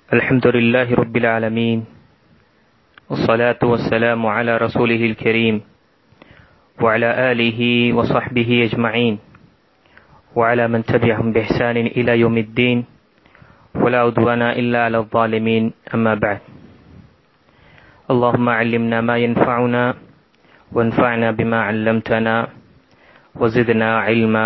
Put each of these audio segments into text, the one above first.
الحمد لله رب العالمين والصلاة والسلام على رسوله الكريم وعلى آله وصحبه أجمعين وعلى من تبعهم بإحسان إلى يوم الدين ولا عدوان إلا على الظالمين أما بعد اللهم علمنا ما ينفعنا وانفعنا بما علمتنا وزدنا علما.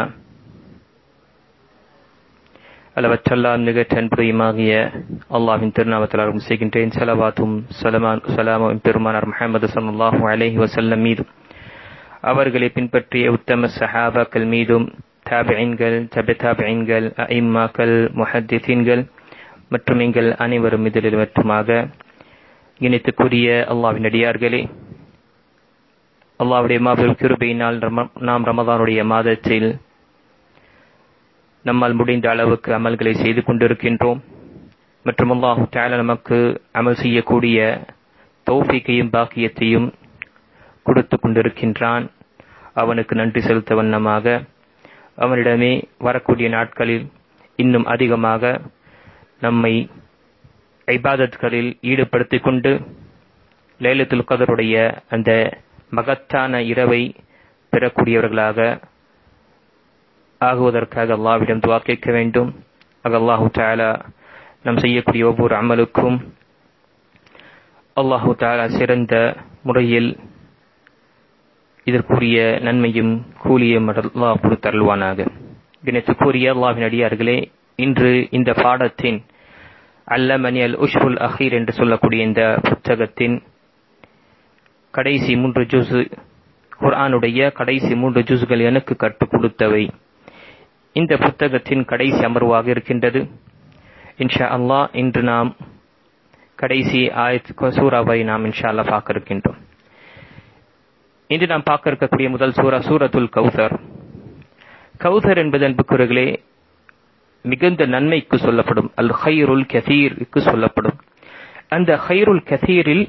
அளவற்றெல்லாம் நிகழ்ச்சி அன்புடையமாகிய அல்லாஹ்வின் திருநாமத்தால் செய்கின்றேன். ஸலவாத்தும் ஸலாமும் பெருமானார் முஹம்மது ஸல்லல்லாஹு அலைஹி வஸல்லம் மீதும் அவர்களை பின்பற்றிய உத்தம சஹாபாக்கள் மீதும் தாபிஈன்கள், தபிதாபிஈன்கள், அஇம்மாக்கள், முஹத்திஸீன்கள் மற்றும் எங்கள் அனைவரும் மீதிலும் மட்டுமாக இணைத்துக்குரிய அல்லாஹ்வின் அடியார்களே, அல்லாஹ்வுடைய மாபெரும் கிருபையினால் நாம் ரமதானுடைய மாதத்தில் நம்மால் முடிந்த அளவுக்கு அமல்களை செய்து கொண்டிருக்கின்றோம். மற்றும் அல்லாஹ் தஆலா நமக்கு அமல் செய்யக்கூடிய தௌஃபீக்கையும் பாக்கியத்தையும் கொடுத்து கொண்டிருக்கின்றான். அவனுக்கு நன்றி செலுத்த வண்ணமாக அவனிடமே வரக்கூடிய நாட்களில் இன்னும் அதிகமாக நம்மை இபாதத்களில் ஈடுபடுத்திக் கொண்டு லைலத்துல் கத்ருடைய அந்த மகத்தான இரவை பெறக்கூடியவர்களாக ஆகுவதற்காக அல்லாஹ்விடம் துஆ கேட்க வேண்டும். அல்லாஹ் தஆலா நாம் செய்யக்கூடிய ஒவ்வொரு அமலுக்கும் அல்லாஹ் தஆலா சிறந்த முறையில் இதற்குரிய நன்மையும் கூலியும் அல்லாஹ் கொடுத்தருள்வானாக. தினத்துக்குரிய அல்லாஹ்வின் அடியார்களே, இன்று இந்த பாடத்தின் அல்லமனி அல் உஷ்ருல் அஹீர் என்று சொல்லக்கூடிய இந்த புத்தகத்தின் கடைசி 3 ஜுஸ், குர்ஆனுடைய கடைசி 3 ஜுஸ்கள் எனக்கு கற்றுக் கொடுத்தவை, இந்த புத்தகத்தின் கடைசி அமர்வாக இருக்கின்றது. இன்ஷா அல்லாஹ் இன்று நாம் கடைசி சூறாவை நாம் இன்ஷா அல்லாஹ் பார்க்க இருக்கின்றோம். இன்று நாம் பார்க்க இருக்கக்கூடிய முதல் சூரா சூரத்துல் கௌசர். கௌசர் என்பது அன்புக்குரியவர்களே மிகுந்த நன்மைக்கு சொல்லப்படும், அல் ஹைருல் கசீருக்கு சொல்லப்படும். அந்த ஹைருல் கசீரில்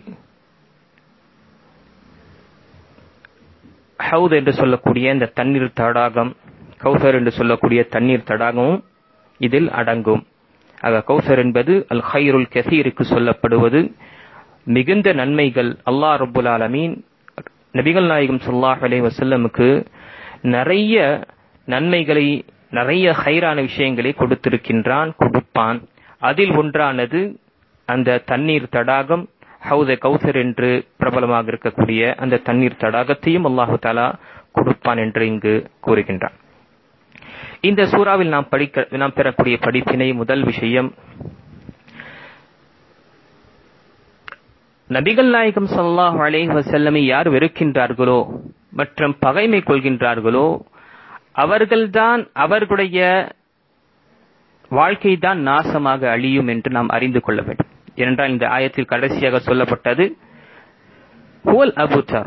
ஹவுத் என்று சொல்லக்கூடிய இந்த தண்ணீர் தடாகம், கௌசர் என்று சொல்லக்கூடிய தண்ணீர் தடாகமும் இதில் அடங்கும். ஆக கௌசர் என்பது அல் ஹைருல் கசீருக்கு சொல்லப்படுவது மிகுந்த நன்மைகள். அல்லாஹ் ரப்புல் ஆலமீன் நபிகள் நாயகம் ஸல்லல்லாஹு அலைஹி வஸல்லமுக்கு நிறைய நன்மைகளை, நிறைய ஹைரான விஷயங்களை கொடுப்பான். அதில் ஒன்றானது அந்த தண்ணீர் தடாகம், ஹவுத கௌசர் என்று பிரபலமாக இருக்கக்கூடிய அந்த தண்ணீர் தடாகத்தையும் அல்லாஹு தஆலா கொடுப்பான் என்று இங்கு கூறுகின்றான். இந்த சூறாவில் நாம் பெறக்கூடிய படிப்பினை, முதல் விஷயம், நபிகள் நாயகம் ஸல்லல்லாஹு அலைஹி வஸல்லமை யார் வெறுக்கின்றார்களோ மற்றும் பகைமை கொள்கின்றார்களோ அவர்கள்தான், அவர்களுடைய வாழ்க்கை தான் நாசமாக அழியும் என்று நாம் அறிந்து கொள்ள வேண்டும். ஏனென்றால் இந்த ஆயத்தில் கடைசியாக சொல்லப்பட்டது ஹுவல் அபூதர்,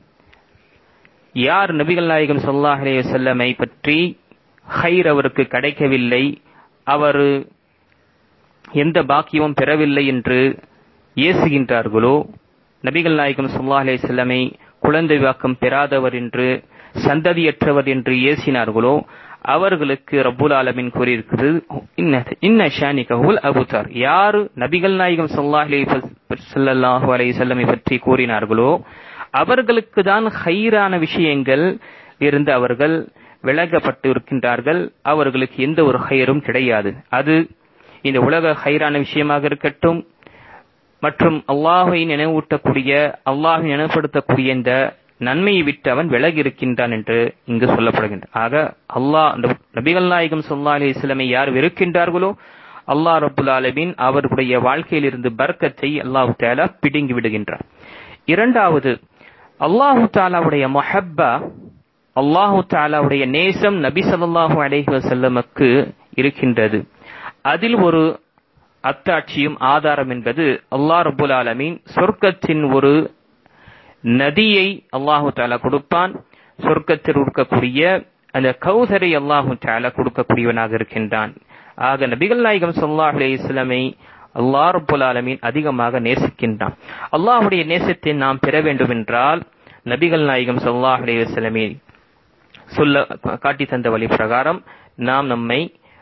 யார் நபிகள் நாயகம் ஸல்லல்லாஹு அலைஹி வஸல்லமை பற்றி ஹைர் அவருக்கு கிடைக்கவில்லை, அவர் எந்த பாக்கியமும் பெறவில்லை என்று ஏசுகின்றார்களோ, நபிகள் நாயகம் ஸல்லல்லாஹு அலைஹி வஸல்லமை குழந்தை வாக்கம் பெறாதவர் என்று, சந்ததியற்றவர் என்று ஏசினார்களோ அவர்களுக்கு ரப்புல் ஆலமீன் கூறியிருக்கிறது இன்ன ஷானிக ஹுவல் அபூதர். யார் நபிகள் நாயகம் ஸல்லல்லாஹு அலைஹி வஸல்லமை பற்றி கூறினார்களோ அவர்களுக்கு தான் ஹைரான விஷயங்கள் இருந்து அவர்கள் விலகப்பட்டு இருக்கின்றார்கள். அவர்களுக்கு எந்த ஒரு ஹைரும் கிடையாது. அது இந்த உலக ஹைரான விஷயமாக இருக்கட்டும் மற்றும் அல்லாஹை நினைவூட்டக்கூடிய, அல்லாஹை நினைவுபடுத்தக்கூடிய இந்த நன்மையை விட்டு அவன் விலகி இருக்கின்றான் என்று இங்கு சொல்லப்படுகின்றான். ஆக அல்லாஹ் நபிகள் நாயகம் ஸல்லல்லாஹு அலைஹி வஸல்லமை யார் வெறுக்கின்றார்களோ அல்லாஹ் ரப்புல் ஆலமீன் அவர்களுடைய வாழ்க்கையில் இருந்து பர்க்கத்தை அல்லாஹ் தஆலா பிடுங்கி விடுகின்றார். இரண்டாவது, அல்லாஹ் தஆலாவுடைய முஹப்பா, அல்லாஹ் தஆலாவுடைய நேசம் நபி ஸல்லல்லாஹு அலைஹி வஸல்லமுக்கு இருக்கின்றது. அதில் ஒரு அத்தாட்சியும் ஆதாரம் என்பது அல்லாஹ் ரப்புல் ஆலமீன் சொர்க்கத்தின் ஒரு நதியை அல்லாஹு தஆலா கொடுப்பான். சொர்க்கத்தில் இருக்கக்கூடிய அந்த கௌசரை அல்லாஹு தஆலா கொடுக்கக்கூடியவனாக இருக்கின்றான். ஆக நபிகள் நாயகம் ஸல்லல்லாஹு அலைஹி வஸல்லமை அல்லாஹ் ரப்புல் ஆலமீன் அதிகமாக நேசிக்கின்றான். அல்லாஹ்வுடைய நேசத்தை நாம் பெற வேண்டும் என்றால் நபிகள் நாயகம் ஸல்லல்லாஹு அலைஹி வஸல்லமை காட்டி தந்த வழி பிரகாரம் நாம் நம்மை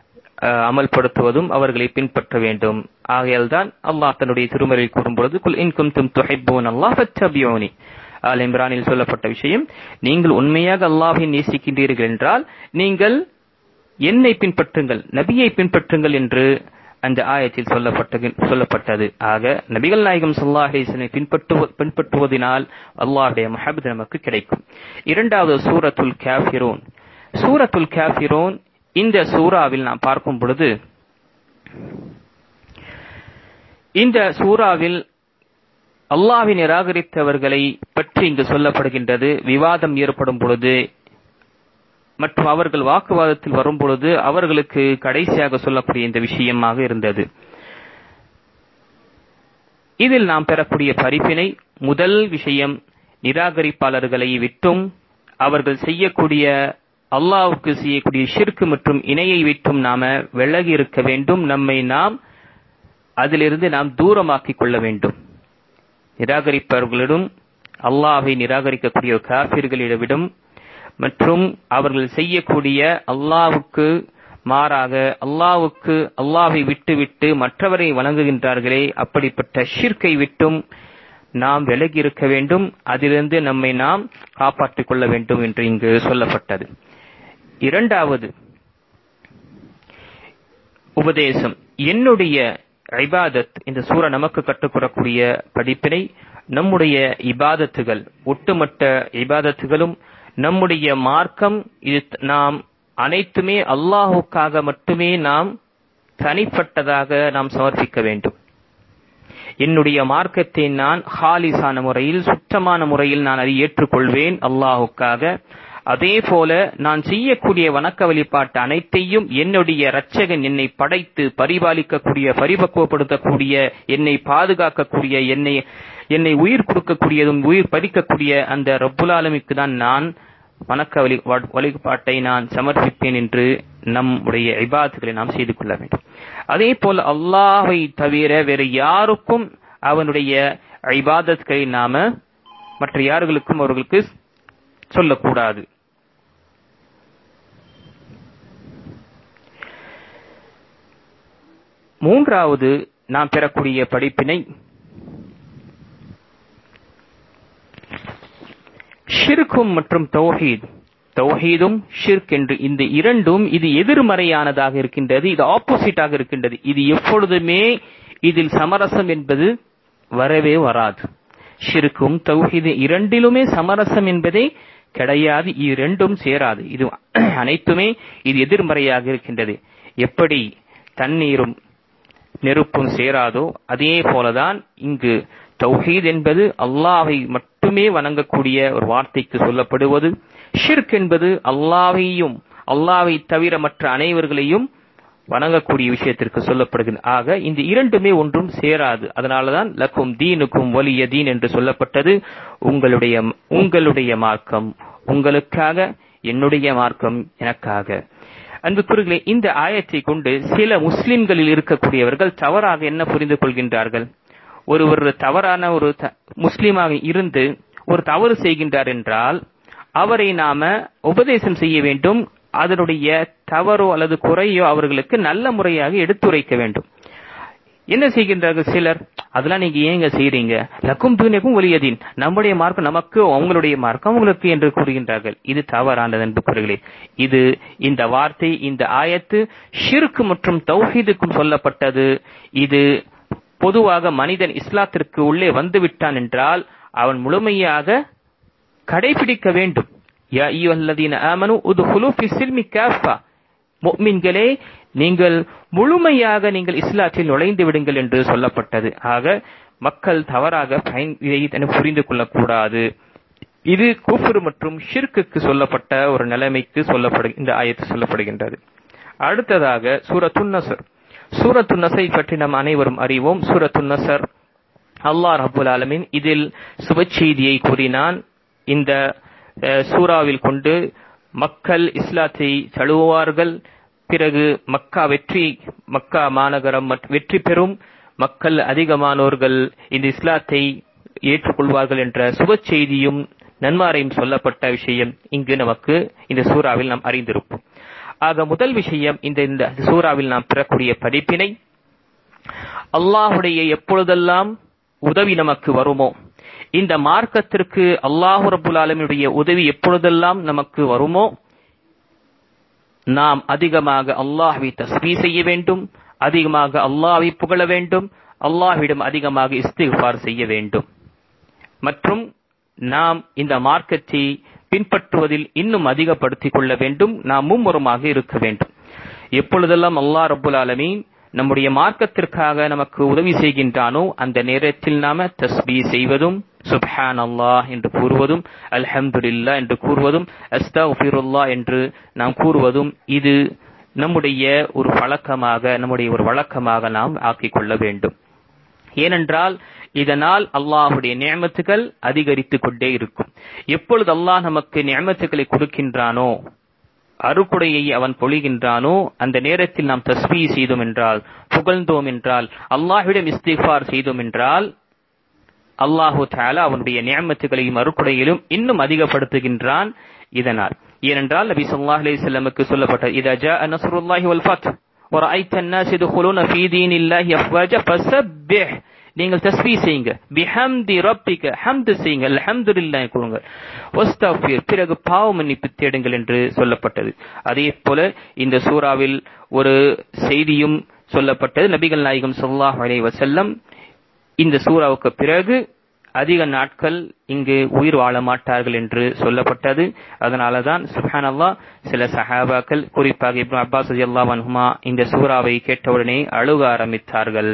அமல்படுத்துவதும் அவர்களை பின்பற்ற வேண்டும். ஆகையால் தான் அல்லாஹ் தன்னுடைய திருமறையில் கூறும்பொழுது குல் இன் குன்தும் துஹிப்பூனல்லாஹ் ஃபத்தபிஊனி, ஆல் இம்ரானில் சொல்லப்பட்ட விஷயம், நீங்கள் உண்மையாக அல்லாஹ்வை நேசிக்கின்றீர்கள் என்றால் நீங்கள் என்னை பின்பற்றுங்கள், நபியை பின்பற்றுங்கள் என்று அந்த ஆயத்தில் சொல்லப்பட்டது. ஆக நபிகள் நாயகம் ஸல்லல்லாஹு அலைஹி வஸல்லம் பின்பற்றுவதனால் அல்லாஹ்வுடைய மஹப்பத் நமக்கு கிடைக்கும். இரண்டாவது சூரத்துல் காஃபிரூன். சூரத்துல் காஃபிரூன் இந்த சூராவில் நாம் பார்க்கும் பொழுது, இந்த சூராவில் அல்லாஹ்வை நிராகரித்தவர்களை பற்றி இங்கு சொல்லப்படுகின்றது. விவாதம் ஏற்படும் பொழுது மற்றும் அவர்கள் வாக்குவாதத்தில் வரும் பொழுது அவர்களுக்கு கடைசியாக சொல்லக்கூடிய இந்த விஷயமாக இருந்தது. இதில் நாம் பெறக்கூடிய படிப்பினை, முதல் விஷயம், நிராகரிப்பாளர்களை விட்டும் அவர்கள் செய்யக்கூடிய அல்லாஹ்வுக்கு செய்யக்கூடிய ஷிர்க் மற்றும் இணையை விட்டும் நாம விலகி இருக்க வேண்டும். நம்மை நாம் அதிலிருந்து நாம் தூரமாக்கிக் கொள்ள வேண்டும். நிராகரிப்பவர்களிடம், அல்லாஹ்வை நிராகரிக்கக்கூடிய காஃபிர்களிடம் மற்றும் அவர்கள் செய்யக்கூடிய அல்லாஹ்வுக்கு மாறாக அல்லாஹ்வை விட்டு மற்றவரை வணங்குகின்றார்களே, அப்படிப்பட்ட ஷிர்க்கை விட்டும் நாம் விலகி இருக்க வேண்டும். அதிலிருந்து நம்மை நாம் காப்பாற்றிக் கொள்ள வேண்டும் என்று இங்கு சொல்லப்பட்டது. இரண்டாவது உபதேசம், என்னுடைய இபாதத். இந்த சூரா நமக்கு கற்றுக்கூறக்கூடிய படிப்பினை, நம்முடைய இபாதத்துகள், ஒட்டுமொத்த இபாதத்துகளும் நம்முடைய மார்க்கம், இது நாம் அனைத்துமே அல்லாஹுக்காக மட்டுமே நாம் தனிப்பட்டதாக நாம் சமர்ப்பிக்க வேண்டும். என்னுடைய மார்க்கத்தை நான் ஹாலிசான முறையில், சுத்தமான முறையில் நான் அதை ஏற்றுக்கொள்வேன் அல்லாஹுக்காக. அதே போல நான் செய்யக்கூடிய வணக்க வழிபாட்டு அனைத்தையும் என்னுடைய இரட்சகன் என்னை படைத்து பரிபாலிக்கக்கூடிய, பரிபக்குவப்படுத்தக்கூடிய, என்னை பாதுகாக்கக்கூடிய, என்னை உயிர் கொடுக்கக்கூடியதும் உயிர் பறிக்கக்கூடிய அந்த ரப்புல் ஆலமீனுக்கு தான் நான் வணக்க வழிபாட்டை நான் சமர்ப்பிப்பேன் என்று நம்முடைய இபாதத்துகளை நாம் செய்து கொள்ள வேண்டும். அதே போல அல்லாஹ்வை தவிர வேறு யாருக்கும் அவனுடைய இபாதத்துகளை நாம மற்ற யார்களுக்கும் அவர்களுக்கு சொல்லக்கூடாது. மூன்றாவது நாம் பெறக்கூடிய படிப்பினை, ஷிர்க்கும் மற்றும் தௌஹீத். தௌஹீதும் ஷிர்க் என்று இந்த இரண்டும் இது எதிர்மறையானதாக இருக்கின்றது, இது ஆப்போசிட்டாக இருக்கின்றது. இது எப்பொழுதுமே இதில் சமரசம் என்பது வரவே வராது. ஷிர்க்கும் தௌஹீது இரண்டிலுமே சமரசம் என்பதே கிடையாது. இரண்டும் சேராது. இது அனைத்துமே இது எதிர்மறையாக இருக்கின்றது. எப்படி தண்ணீரும் நெருப்பும் சேராதோ அதே போலதான் இங்கு தௌஹீத் என்பது அல்லாஹ்வை மட்டுமே வணங்கக்கூடிய ஒரு வார்த்தைக்கு சொல்லப்படுவது. ஷிர்க் என்பது அல்லாஹ்வை தவிர மற்ற அனைவர்களையும் வணங்கக்கூடிய விஷயத்திற்கு சொல்லப்படுகிறது. ஆக இந்த இரண்டுமே ஒன்றும் சேராது. அதனாலதான் லக்கும் தீனுக்கும் வலிய தீன் என்று சொல்லப்பட்டது. உங்களுடைய மார்க்கம் உங்களுக்காக, என்னுடைய மார்க்கம் எனக்காக. அன்புக்குரியவர்களே, இந்த ஆயத்தை கொண்டு சில முஸ்லிம்களில் இருக்கக்கூடியவர்கள் தவறாக என்ன புரிந்து கொள்கின்றார்கள்? ஒரு தவறான ஒரு முஸ்லிமாக இருந்து ஒரு தவறு செய்கின்றார் என்றால் அவரை நாம உபதேசம் செய்ய வேண்டும். அதனுடைய தவறோ அல்லது குறையோ அவர்களுக்கு நல்ல முறையாக எடுத்துரைக்க வேண்டும். என்ன செய்கின்றார்கள் சிலர், அதெல்லாம் நீங்க ஏங்க செய்றீங்க, லக்கும் தீனுக்கும் வலியதீன், நம்முடைய மார்க்கம் நமக்கு, அவங்களுடைய மார்க்கம் உங்களுக்கு என்று கூறுகின்றார்கள். இது தவறானது அன்புக்குரியவர்களே. இது இந்த வார்த்தை, இந்த ஆயத்து ஷிர்க் மற்றும் தௌஹீதுக்கும் சொல்லப்பட்டது. இது பொதுவாக மனிதன் இஸ்லாத்திற்கு உள்ளே வந்துவிட்டான் என்றால் அவன் முழுமையாக கடைபிடிக்க வேண்டும். யா அய்யுஹல்லதீன ஆமனூ உத்குலூ ஃபிஸ்ஸில்மி காஃபா, முஃமின்களே நீங்கள் முழுமையாக நீங்கள் இஸ்லாத்தில் நுழைந்து விடுங்கள் என்று சொல்லப்பட்டது. ஆக மக்கள் தவறாக இதை புரிந்து கொள்ளக்கூடாது. இது குஃப்ர் மற்றும் ஷிர்க்குக்கு சொல்லப்பட்ட ஒரு நிலைமைக்கு இந்த ஆயத்து சொல்லப்படுகின்றது. அடுத்ததாக சூரத்துன் நஸ்ர். சூரத்துன் நஸ்ரை பற்றி நாம் அனைவரும் அறிவோம். சூரத்துன் நஸ்ர் அல்லாஹ் ரப்புல் ஆலமீன் இதில் சுபச்செய்தியை கூறினான். இந்த சூராவில் கொண்டு மக்கள் இஸ்லாத்தை தழுவுவார்கள். பிறகு மக்கா மாநகரம் வெற்றி பெறும், மக்கள் அதிகமானோர்கள் இந்த இஸ்லாத்தை ஏற்றுக்கொள்வார்கள் என்ற சுப செய்தியும் நன்மாரையும் சொல்லப்பட்ட விஷயம் இங்கு நமக்கு இந்த சூறாவில் நாம் அறிந்திருப்போம். ஆக முதல் விஷயம், இந்த சூறாவில் நாம் பெறக்கூடிய படிப்பினை, அல்லாஹுடைய எப்பொழுதெல்லாம் உதவி நமக்கு வருமோ, இந்த மார்க்கத்திற்கு அல்லாஹு ரப்புல் ஆலமீனுடைய உதவி எப்பொழுதெல்லாம் நமக்கு வருமோ, நாம் அதிகமாக அல்லாஹ்வை தஸ்பீஹ் செய்ய வேண்டும், அதிகமாக அல்லாஹ்வை புகழ வேண்டும், அல்லாஹ்விடம் அதிகமாக இஸ்திக்ஃபார் செய்ய வேண்டும். மற்றும் நாம் இந்த மார்க்கத்தை பின்பற்றுவதில் இன்னும் அதிகப்படுத்திக் கொள்ள வேண்டும். நாம் மும்முரமாக இருக்க வேண்டும். எப்பொழுதெல்லாம் அல்லாஹ் ரப்புல் ஆலமீன் நம்முடைய மார்க்கத்திற்காக நமக்கு உதவி செய்கின்றானோ அந்த நேரத்தில் நாம தஸ்பீஹ் செய்வதும், சுப்ஹானல்லாஹ் என்று கூறுவதும், அல்ஹம்துலில்லாஹ் என்று கூறுவதும், அஸ்தக்ஃபிருல்லாஹ் என்று நாம் கூறுவதும், இது நம்முடைய ஒரு வழக்கமாக நாம் ஆக்கிக் கொள்ள வேண்டும். ஏனென்றால் இதனால் அல்லாஹுடைய நிஅமத்துகள் அதிகரித்துக் கொண்டே இருக்கும். எப்பொழுது அல்லாஹ் நமக்கு நிஅமத்துகளை கொடுக்கின்றானோ, அருக்குடையை அவன் பொழிகின்றானோ, அந்த நேரத்தில் நாம் தஸ்பீஹ் செய்தோம் என்றால், புகழ்ந்தோம் என்றால், அல்லாஹ்விடம் இஸ்திக்ஃபார் செய்தோம் என்றால், அல்லாஹு தஆலா அவனுடைய நிஅமத்துகளையும் அருக்குடையிலும் இன்னும் அதிகப்படுத்துகின்றான். இதனால் ஏனென்றால் நபி ஸல்லல்லாஹு அலைஹி வஸல்லமுக்கு சொல்லப்பட்டது, இதா ஜாஅ நஸ்ருல்லாஹி வல் ஃபத் வரஐத அன்-நாஸ யதுகுலூன ஃபீ தீனில்லாஹி அஃப்வாஜா ஃபஸப்பிஹ், நீங்கள் தஸ்பீஹ் செய்யுங்க, பிஹம்தி ரப்பிக, ஹம்து செய்யுங்க, அல்ஹம்துலில்லாஹ் கூறுங்க, வஸ்தக்ஃபிர், பிறகு பாவ மன்னிப்பு தேடுங்கள் என்று சொல்லப்பட்டது. அதே போல இந்த சூறாவில் ஒரு செய்தியும் சொல்லப்பட்டது. நபிகள் நாயகம் ஸல்லல்லாஹு அலைஹி வஸல்லம் இந்த சூறாவுக்கு பிறகு அதிக நாட்கள் இங்கு உயிர் வாழ மாட்டார்கள் என்று சொல்லப்பட்டது. அதனாலதான் சுப்ஹானல்லாஹ் சில சஹாபாக்கள், குறிப்பாக இப்னு அப்பாஸ் ரலியல்லாஹு அன்ஹுமா, இந்த சூறாவை கேட்டவுடனே அழுக ஆரம்பித்தார்கள்.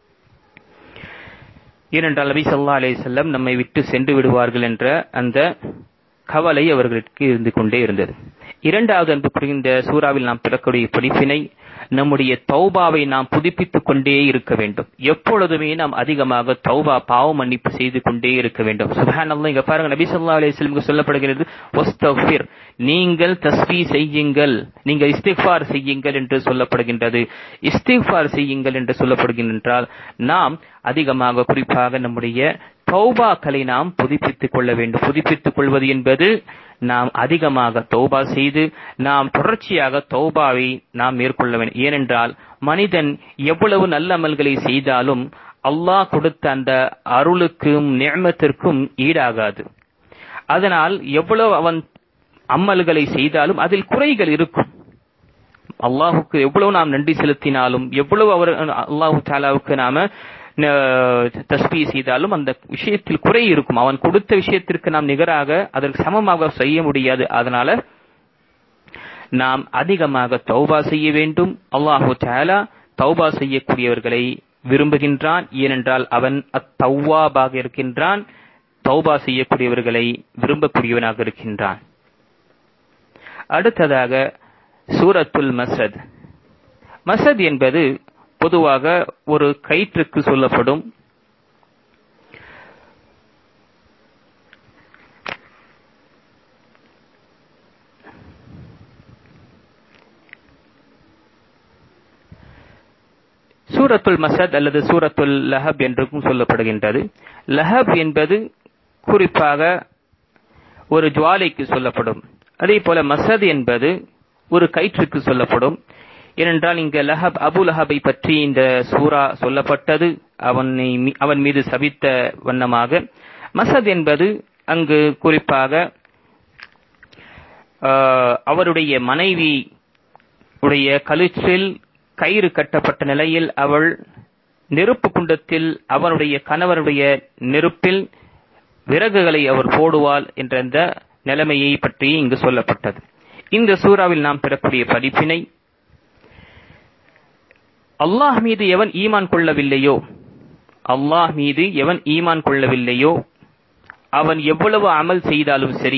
ஏனென்றால் நபி ஸல்லல்லாஹு அலைஹி வஸல்லம் நம்மை விட்டு சென்று விடுவார்கள் என்ற அந்த கவலை அவர்களுக்கு இருந்து கொண்டே இருந்தது. இரண்டாவது அன்புக்குரிய இந்த சூறாவில் நாம் பெறக்கூடிய படிப்பினை, நம்முடைய தௌபாவை நாம் புதுப்பித்துக் கொண்டே இருக்க வேண்டும். எப்பொழுதுமே நாம் அதிகமாக தௌபா, பாவ மன்னிப்பு செய்து கொண்டே இருக்க வேண்டும். சுப்ஹானல்லாஹ், இங்க பாருங்க, நபி ஸல்லல்லாஹு அலைஹி வஸல்லம் சொல்லப்படுகிறது, வஸ்தக்ஃபிர், நீங்கள் தஸ்பீஹ் செய்யுங்கள், நீங்கள் இஸ்திக்ஃபார் செய்யுங்கள் என்று சொல்லப்படுகின்றது. இஸ்திக்ஃபார் செய்யுங்கள் என்று சொல்லப்படுகின்றால் நாம் அதிகமாக, குறிப்பாக நம்முடைய தௌபாக்களை நாம் புதுப்பித்துக் கொள்ள வேண்டும். புதுப்பித்துக் கொள்வது என்பது நாம் அதிகமாக தௌபா செய்து நாம் தொடர்ச்சியாக தௌபாவை நாம் மேற்கொள்ள வேண்டும். ஏனென்றால் மனிதன் எவ்வளவு நல்ல அமல்களை செய்தாலும் அல்லாஹ் கொடுத்த அந்த அருளுக்கும் நிஅமத்திற்கும் ஈடாகாது. அதனால் எவ்வளவு அவன் அமல்களை செய்தாலும் அதில் குறைகள் இருக்கும். அல்லாஹுக்கு எவ்வளவு நாம் நன்றி செலுத்தினாலும், எவ்வளவு அல்லாஹு தஆலாவுக்கு நாம தஸ்பீஹ் செய்தாலும் அந்த விஷயத்தில் குறை இருக்கும். அவன் கொடுத்த விஷயத்திற்கு நாம் நிகராக அதற்கு சமமாக செய்ய முடியாது. அதனால நாம் அதிகமாக தௌபா செய்ய வேண்டும். அல்லாஹு தஆலா தௌபா செய்யக்கூடியவர்களை விரும்புகின்றான். ஏனென்றால் அவன் அத்தவ்வாபாக இருக்கின்றான், தௌபா செய்யக்கூடியவர்களை விரும்பக்கூடியவனாக இருக்கின்றான். அடுத்ததாக சூரத்துல் மஸத். மஸத் என்பது பொதுவாக ஒரு கயிற்றுக்கு சொல்லப்படும். சூரத்துல் மஸத் அல்லது சூரத்துல் லஹப் என்றும் சொல்லப்படுகின்றது. லஹப் என்பது குறிப்பாக ஒரு ஜுவாலைக்கு சொல்லப்படும். அதே போல மஸத் என்பது ஒரு கயிற்றுக்கு சொல்லப்படும். ஏனென்றால் இங்க லஹப், அபு லஹபை பற்றி இந்த சூரா சொல்லப்பட்டது, அவன் மீது சபித்த வண்ணமாக. மஸத் என்பது அங்கு குறிப்பாக அவருடைய மனைவி உடைய கழுற்றில் கயிறு கட்டப்பட்ட நிலையில் அவள் நெருப்பு குண்டத்தில் அவனுடைய கணவருடைய நெருப்பில் விறகுகளை அவர் போடுவாள் என்ற அந்த நிலைமையை பற்றி இங்கு சொல்லப்பட்டது. இந்த சூறாவில் நாம் பெறக்கூடிய படிப்பினை, அல்லாஹ் மீது எவன் ஈமான் கொள்ளவில்லையோ, அல்லாஹ் மீது எவன் ஈமான் கொள்ளவில்லையோ அவன் எவ்வளவு அமல் செய்தாலும் சரி,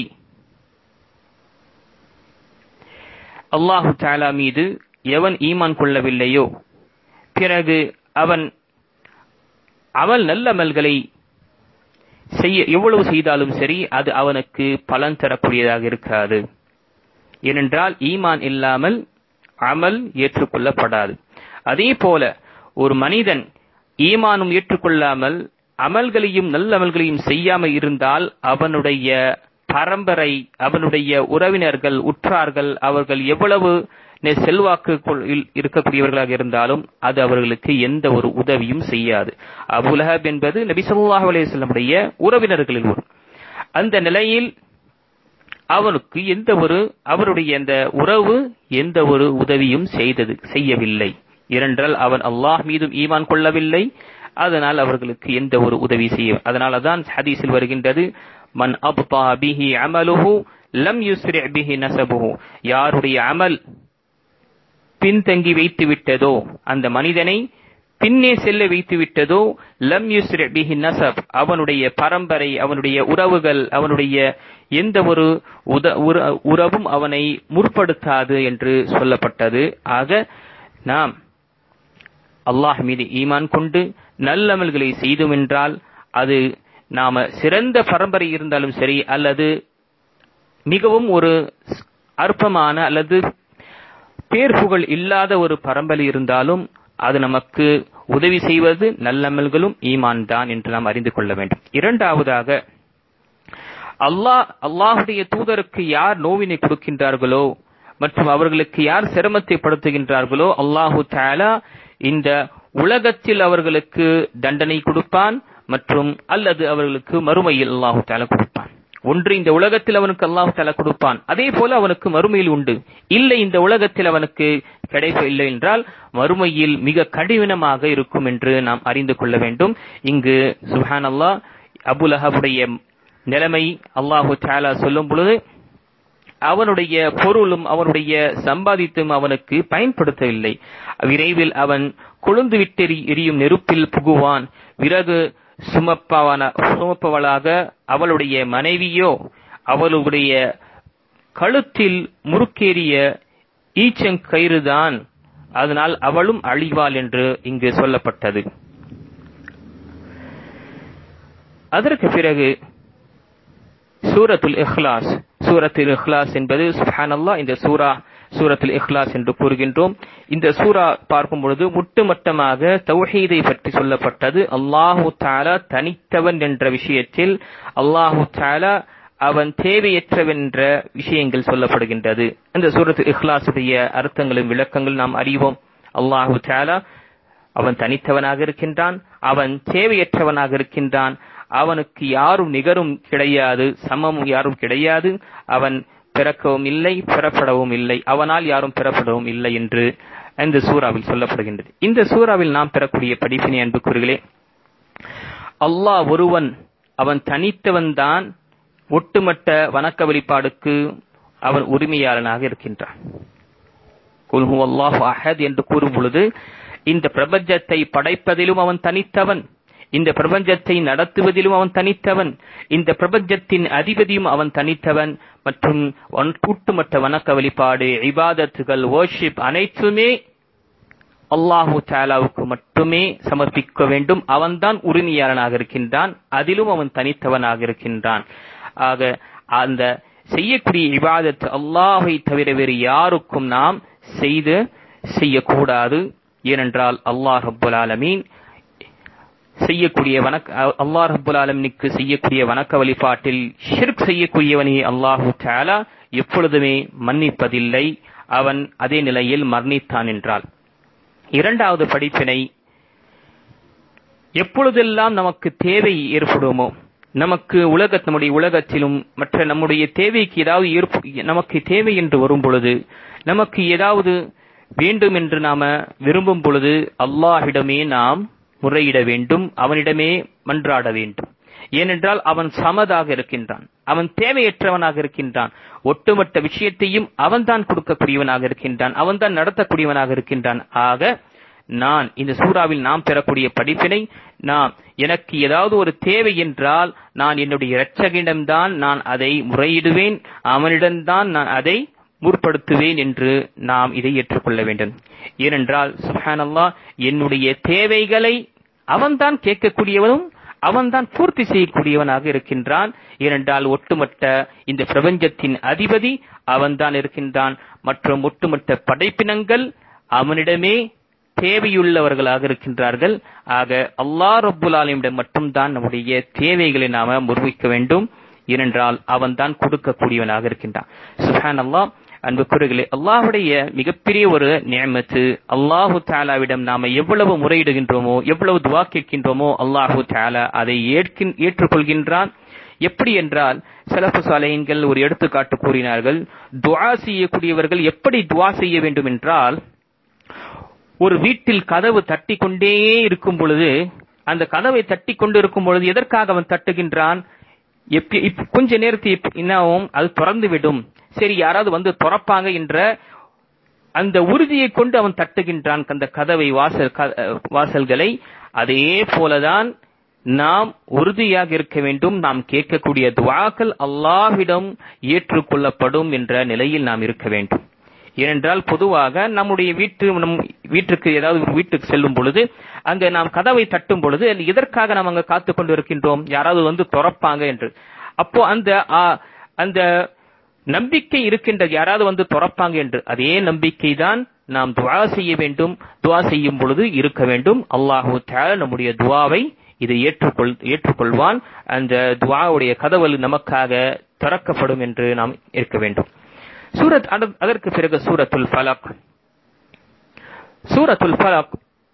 அல்லாஹு தஆலா மீது எவன் ஈமான் கொள்ளவில்லையோ பிறகு அவன் நல்ல அமல்களை எவ்வளவு செய்தாலும் சரி அது அவனுக்கு பலன் தரக்கூடியதாக இருக்காது. ஏனென்றால் ஈமான் இல்லாமல் அமல் ஏற்றுக்கொள்ளப்படாது. அதே போல ஒரு மனிதன் ஈமானும் ஏற்றுக்கொள்ளாமல் அமல்களையும் நல்ல அமல்களையும் செய்யாமல் இருந்தால் அவனுடைய பரம்பரை, அவனுடைய உறவினர்கள், உற்றார்கள், அவர்கள் எவ்வளவு செல்வாக்கு இருக்கக்கூடியவர்களாக இருந்தாலும் அது அவர்களுக்கு எந்த ஒரு உதவியும் செய்யாது. அபூ லஹப் என்பது நபி ஸல்லல்லாஹு அலைஹி வஸல்லம் உறவினர்களில் ஒரு. அந்த நிலையில் அவனுக்கு அவருடைய அந்த உறவு எந்த ஒரு உதவியும் செய்யவில்லை. ஏனென்றால் அவன் அல்லாஹ் மீதும் ஈமான் கொள்ளவில்லை. அதனால் அவர்களுக்கு எந்த ஒரு உதவி செய்ய. அதனாலதான் ஹதீஸில் வருகின்றது, மன் அப்தா பிஹி அமலுஹு லம் யுஸ்ரி பிஹி நஸபுஹு. யாருடைய அமல் பின்தங்கி வைத்து விட்டதோ, அந்த மனிதனை பின்னே செல்ல வைத்து விட்டதோ, லம் யுஸ்ரி பிஹி நஸப், அவனுடைய பரம்பரை, அவனுடைய உறவுகள், அவனுடைய எந்த ஒரு உறவும் அவனை முற்படுத்தாது என்று சொல்லப்பட்டது. ஆக நாம் அல்லாஹ் மீது ஈமான் கொண்டு நல்லமல்களை செய்தோம் என்றால், அது நாம சிறந்த பரம்பரை இருந்தாலும் சரி, அல்லது மிகவும் ஒரு அற்பமான அல்லது பேர் புகழ் இல்லாத ஒரு பரம்பரை இருந்தாலும், அது நமக்கு உதவி செய்வது நல்லமல்களும் ஈமான் தான் என்று நாம் அறிந்து கொள்ள வேண்டும். இரண்டாவதாக, அல்லாஹுடைய தூதருக்கு யார் நோவினை கொடுக்கின்றார்களோ மற்றும் அவர்களுக்கு யார் சிரமத்தை படுத்துகின்றார்களோ, அல்லாஹு தஆலா இந்த உலகத்தில் அவர்களுக்கு தண்டனை கொடுப்பான் மற்றும் அல்லது அவர்களுக்கு மறுமையில் அல்லாஹு தஆலா கொடுப்பான். ஒன்று இந்த உலகத்தில் அவனுக்கு அல்லாஹு தஆலா கொடுப்பான், அதே போல அவனுக்கு மறுமையில் உண்டு. இல்லை இந்த உலகத்தில் அவனுக்கு கிடைக்கவில்லை என்றால் மறுமையில் மிக கடினமாக இருக்கும் என்று நாம் அறிந்து கொள்ள வேண்டும். இங்கு சுப்ஹானல்லாஹ், அபூ லஹபுடைய நிலைமை அல்லாஹு தஆலா சொல்லும் பொழுது, அவனுடைய பொருளும் அவனுடைய சம்பாதித்தும் அவனுக்கு பயன்படுத்தவில்லை. விரைவில் அவன் கொழுந்து விட்டு எரியும் நெருப்பில் புகுவான். விறகு சுமப்பவளாக அவளுடைய மனைவியோ அவளுடைய கழுத்தில் முறுக்கேறிய ஈச்சங்கயிறுதான், அதனால் அவளும் அழிவாள் என்று இங்கு சொல்லப்பட்டது. அதற்கு பிறகு சூரத்துல் இஹ்லாஸ் என்பது சுப்ஹானல்லாஹ், இந்த சூரத்துல் இஹ்லாஸ் என்று கூறுகின்றோம். இந்த சூரா பார்க்கும் பொழுது ஒட்டுமொத்தமாக தௌஹீதை பற்றி சொல்லப்பட்டது. அல்லாஹு தஆலா தனித்தவன் என்ற விஷயத்தில் அல்லாஹு தஆலா அவன் தேவையற்றவன் என்ற விஷயங்கள் சொல்லப்படுகின்றது. இந்த சூரத்துல் இஹ்லாஸுடைய அர்த்தங்களும் விளக்கங்கள் நாம் அறிவோம். அல்லாஹு தஆலா அவன் தனித்தவனாக இருக்கின்றான், அவன் தேவையற்றவனாக இருக்கின்றான், அவனுக்கு யாரும் நிகரும் கிடையாது, சமமும் யாரும் கிடையாது, அவன் பிறக்கவும் இல்லை பெறப்படவும் இல்லை, அவனால் யாரும் பெறப்படவும் இல்லை என்று இந்த சூறாவில் சொல்லப்படுகின்றது. இந்த சூறாவில் நாம் பெறக்கூடிய படிப்பினை அன்புக்குரியவர்களே, அல்லாஹ் ஒருவன், அவன் தனித்தவன் தான், ஒட்டுமொத்த வணக்க வழிபாடுக்கு அவன் உரிமையாளனாக இருக்கின்றான். குல் ஹுவல்லாஹு அஹத் என்று கூறும் பொழுது, இந்த பிரபஞ்சத்தை படைப்பதிலும் அவன் தனித்தவன், இந்த பிரபஞ்சத்தை நடத்துவதிலும் அவன் தனித்தவன், இந்த பிரபஞ்சத்தின் அதிபதியும் அவன் தனித்தவன், மற்றும் ஒட்டுமொத்த வணக்க வழிபாடு, இபாதத்துகள், வர்ஷிப் அனைத்துமே அல்லாஹு தஆலாவுக்கு மட்டுமே சமர்ப்பிக்க வேண்டும். அவன்தான் உரிமையாளனாக இருக்கின்றான், அதிலும் அவன் தனித்தவனாக இருக்கின்றான். ஆக அந்த செய்யக்கூடிய இபாதத் அல்லாஹை தவிர வேறு யாருக்கும் நாம் செய்யக்கூடாது. ஏனென்றால் அல்லாஹ் ரப்புல் ஆலமீன் அல்லாஹ் ரப்புல் ஆலமீனுக்கு செய்யக்கூடிய வணக்க வழிபாட்டில் ஷிர்க் செய்யக்கூடியவனை அல்லாஹு தஆலா எப்பொழுதுமே மன்னிப்பதில்லை. அவன் அதே நிலையில் மரணித்தான் என்றால். இரண்டாவது படிப்பினை, எப்பொழுதெல்லாம் நமக்கு தேவை ஏற்படுமோ, நமக்கு நம்முடைய உலகத்திலும் மற்ற நம்முடைய தேவைக்கு ஏதாவது நமக்கு தேவை என்று வரும் பொழுது, நமக்கு ஏதாவது வேண்டும் என்று நாம விரும்பும் பொழுது அல்லாஹ்விடமே நாம் முறையிட வேண்டும், அவனிடமே மன்றாட வேண்டும். ஏனென்றால் அவன் சமதாக இருக்கின்றான், அவன் தேவையற்றவனாக இருக்கின்றான், ஒட்டுமொத்த விஷயத்தையும் அவன்தான் கொடுக்கக்கூடியவனாக இருக்கின்றான், அவன்தான் நடத்தக்கூடியவனாக இருக்கின்றான். ஆக நான் இந்த சூறாவில் நாம் பெறக்கூடிய படிப்பினை, எனக்கு ஏதாவது ஒரு தேவை என்றால் நான் என்னுடைய இரட்சகனிடம்தான் நான் அதை முறையிடுவேன், அவனிடம்தான் நான் அதை முற்படுத்துவேன் என்று நாம் இதை ஏற்றுக்கொள்ள வேண்டும். ஏனென்றால் சுப்ஹானல்லாஹ், என்னுடைய தேவைகளை அவன்தான் கேட்கக்கூடியவனும் அவன்தான் பூர்த்தி செய்யக்கூடியவனாக இருக்கின்றான். ஏனென்றால் ஒட்டுமொத்த இந்த பிரபஞ்சத்தின் அதிபதி அவன்தான் இருக்கின்றான், மற்றும் ஒட்டுமொத்த படைப்பினங்கள் அவனிடமே தேவையுள்ளவர்களாக இருக்கின்றார்கள். ஆக அல்லாஹ் ரப்புல் ஆலமீனிடம் மட்டும்தான் நம்முடைய தேவைகளை நாம முன்வைக்க வேண்டும். ஏனென்றால் அவன் தான் கொடுக்கக்கூடியவனாக இருக்கின்றான். சுப்ஹானல்லாஹ், அன்புக்குரியவர்களே, அல்லாஹ்வுடைய மிகப்பெரிய ஒரு நிஅமத்து. அல்லாஹு தஆலாவிடம் நாம எவ்வளவு முறையிடுகின்றோமோ, எவ்வளவு துஆ கேட்கின்றோமோ, அல்லாஹு தஆலா அதை ஏற்றுக்கொள்கின்றான். எப்படி என்றால், ஸலஃபு ஸாலிஹீன்கள் ஒரு எடுத்துக்காட்டு கூறினார்கள். துஆ செய்யக்கூடியவர்கள் எப்படி துஆ செய்ய வேண்டும் என்றால், ஒரு வீட்டில் கதவு தட்டி கொண்டே இருக்கும் பொழுது, அந்த கதவை தட்டி கொண்டு இருக்கும் பொழுது எதற்காக அவன் தட்டுகின்றான்? கொஞ்ச நேரத்தில் என்னாவும் அது திறந்து விடும், சரி யாராவது வந்து திறப்பாங்க என்ற அந்த உறுதியை கொண்டு அவன் தட்டுகின்றான் அந்த கதவை, வாசல்களை. அதே போலதான் நாம் உறுதியாக இருக்க வேண்டும். நாம் கேட்கக்கூடிய துஆக்கள் அல்லாஹ்விடம் ஏற்றுக்கொள்ளப்படும் என்ற நிலையில் நாம் இருக்க வேண்டும். ஏனென்றால் பொதுவாக நம்முடைய வீட்டுக்கு ஏதாவது வீட்டுக்கு செல்லும் பொழுது அங்க நாம் கதவை தட்டும் பொழுது எதற்காக நாம் அங்க காத்துக் கொண்டு இருக்கின்றோம்? யாராவது வந்து திறப்பாங்க என்று. அப்போ அந்த நம்பிக்கை இருக்கின்றது, யாராவது வந்து திறப்பாங்க என்று. அதே நம்பிக்கை தான் நாம் துஆ செய்ய வேண்டும். துஆ செய்யும் பொழுது இருக்க வேண்டும். அல்லாஹு தஆலா நம்முடைய துஆவை இதை ஏற்றுக்கொள்வான். அந்த துஆவுடைய கதவு நமக்காக திறக்கப்படும் என்று நாம் இருக்க வேண்டும். அதற்கு பிறகு சூரத்துல் ஃபலக். சூரத்துல் ஃபலக்